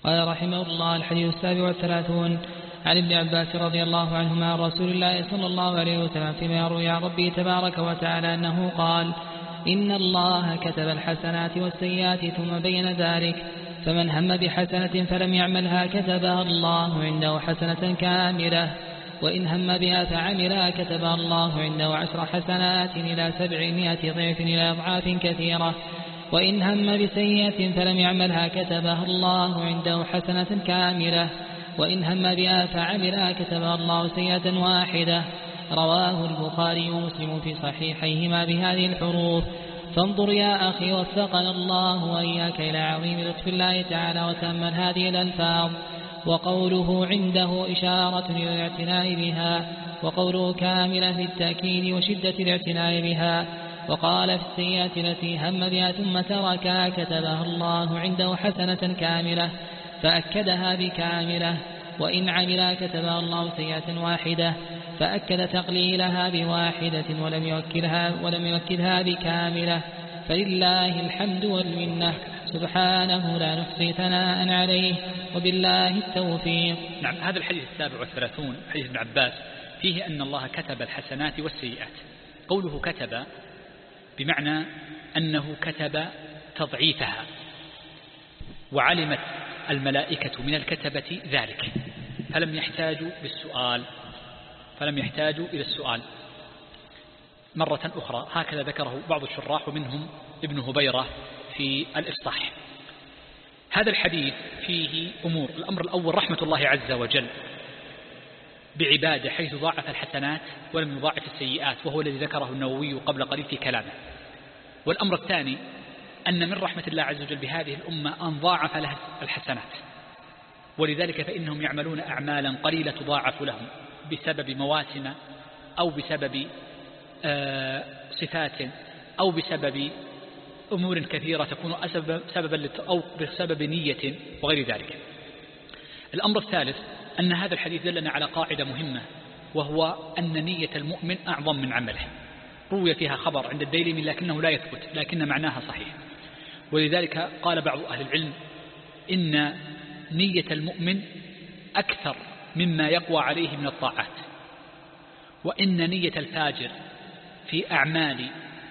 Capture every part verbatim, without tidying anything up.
قال رحمه الله: الحديث السابع والثلاثون عن ابن عباس رضي الله عنهما عن رسول الله صلى الله عليه وسلم فيما يروي عن ربه تبارك وتعالى أنه قال: إن الله كتب الحسنات والسيئات ثم بين ذلك، فمن هم بحسنة فلم يعملها كتبها الله عنده حسنة كاملة، وإن هم بها فعملها كتبها الله عنده عشر حسنات إلى سبعمائة ضعف إلى أضعاف كثيرة، وإن هم بسيئة فلم يعملها كتبها الله عنده حسنة كاملة، وإن هم بها فعملها كتبها الله سيئة واحدة. رواه البخاري ومسلم في صحيحيهما بهذه الحروف. فانظر يا أخي وفقنا الله وإياك إلى عظيم لطف الله تعالى وتأمل هذه الألفاظ. وقوله عنده إشارة إلى الاعتناء بها، وقوله كاملة للتأكيد وشدة الاعتناء بها. وقال في السيئة التي هم بها ثم تركها كتبها الله عنده حسنة كاملة، فأكدها بكاملة. وإن عملها كتبها الله سيئة واحدة، فأكد تقليلها بواحدة ولم يوكلها ولم يوكلها بكاملة. فلله الحمد والمنة، سبحانه لا نحصي ثناء عليه، وبالله التوفيق. نعم، هذا الحديث السابع والثلاثون حديث ابن عباس فيه أن الله كتب الحسنات والسيئات. قوله كتب بمعنى أنه كتب تضعيفها، وعلمت الملائكة من الكتبة ذلك، فلم يحتاجوا بالسؤال فلم يحتاجوا إلى السؤال مرة أخرى. هكذا ذكره بعض الشراح ومنهم ابن هبيرة في الإفصاح. هذا الحديث فيه أمور. الأمر الأول رحمة الله عز وجل بعباده حيث ضاعف الحسنات ولم يضاعف السيئات، وهو الذي ذكره النووي قبل قليل في كلامه. والأمر الثاني أن من رحمة الله عز وجل بهذه الأمة أن ضاعف لها الحسنات، ولذلك فإنهم يعملون أعمالا قليلة تضاعف لهم بسبب مواسم أو بسبب آه صفات أو بسبب أمور كثيرة تكون سببا أو بسبب نية وغير ذلك. الأمر الثالث أن هذا الحديث دلنا على قاعدة مهمة، وهو أن نية المؤمن أعظم من عمله. روي فيها خبر عند الديلمي لكنه لا يثبت، لكن معناها صحيح. ولذلك قال بعض أهل العلم إن نية المؤمن أكثر مما يقوى عليه من الطاعات، وإن نية الفاجر في أعمال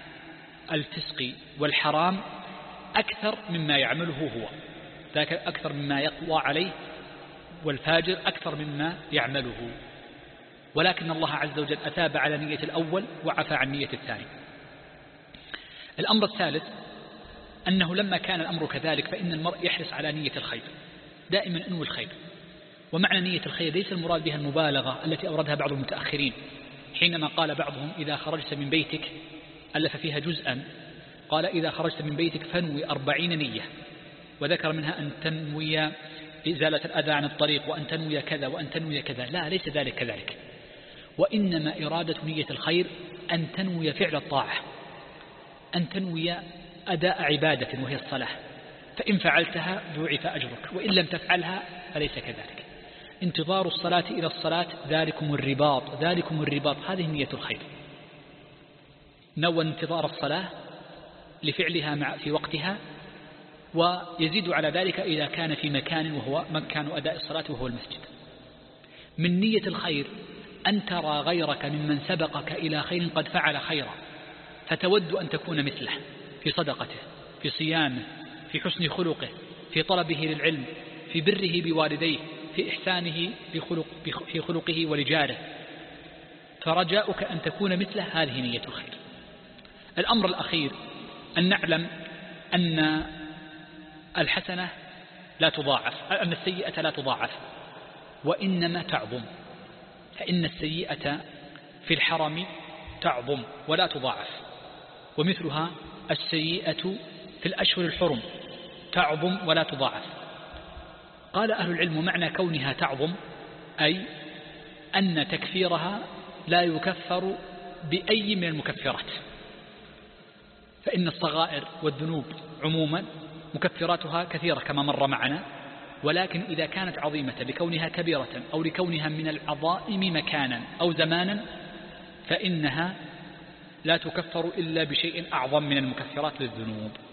الفسق والحرام أكثر مما يعمله هو، ذاك أكثر مما يقوى عليه، والفاجر أكثر مما يعمله. ولكن الله عز وجل أثاب على نية الأول وعفى عن نية الثاني. الأمر الثالث أنه لما كان الأمر كذلك فإن المرء يحرص على نية الخير، دائما أنوي الخير. ومعنى نية الخير ليس المراد بها المبالغة التي أوردها بعض المتأخرين، حينما قال بعضهم إذا خرجت من بيتك، ألف فيها جزءا، قال إذا خرجت من بيتك فانوي أربعين نية، وذكر منها أن تنوي إزالة الأذى عن الطريق، وأن تنوي كذا، وأن تنوي كذا. لا، ليس ذلك كذلك، وإنما إرادة نية الخير أن تنوي فعل الطاعة، أن تنوي أداء عبادة وهي الصلاة، فإن فعلتها ضوعف أجرك، وإن لم تفعلها فليس كذلك. انتظار الصلاة إلى الصلاة ذلكم الرباط، ذلكم الرباط، هذه نية الخير. نوى انتظار الصلاة لفعلها مع في وقتها، ويزيد على ذلك إذا كان في مكان وهو مكان أداء الصلاة وهو المسجد. من نية الخير أن ترى غيرك ممن سبقك إلى خير قد فعل خيرا، فتود أن تكون مثله في صدقته، في صيامه، في حسن خلقه، في طلبه للعلم، في بره بوالديه، في إحسانه بخلق في خلقه ولجاره، فرجاؤك أن تكون مثله، هذه نية الخير. الأمر الأخير أن نعلم أن الحسنة لا تضاعف، أن السيئة لا تضاعف وإنما تعظم، فإن السيئة في الحرم تعظم ولا تضاعف، ومثلها السيئة في الأشهر الحرم تعظم ولا تضاعف. قال أهل العلم معنى كونها تعظم أي أن تكفيرها لا يكفر بأي من المكفرات، فإن الصغائر والذنوب عموما مكفراتها كثيرة كما مر معنا، ولكن إذا كانت عظيمة لكونها كبيرة أو لكونها من العظائم مكانا أو زمانا فإنها لا تكفر إلا بشيء أعظم من المكفرات للذنوب.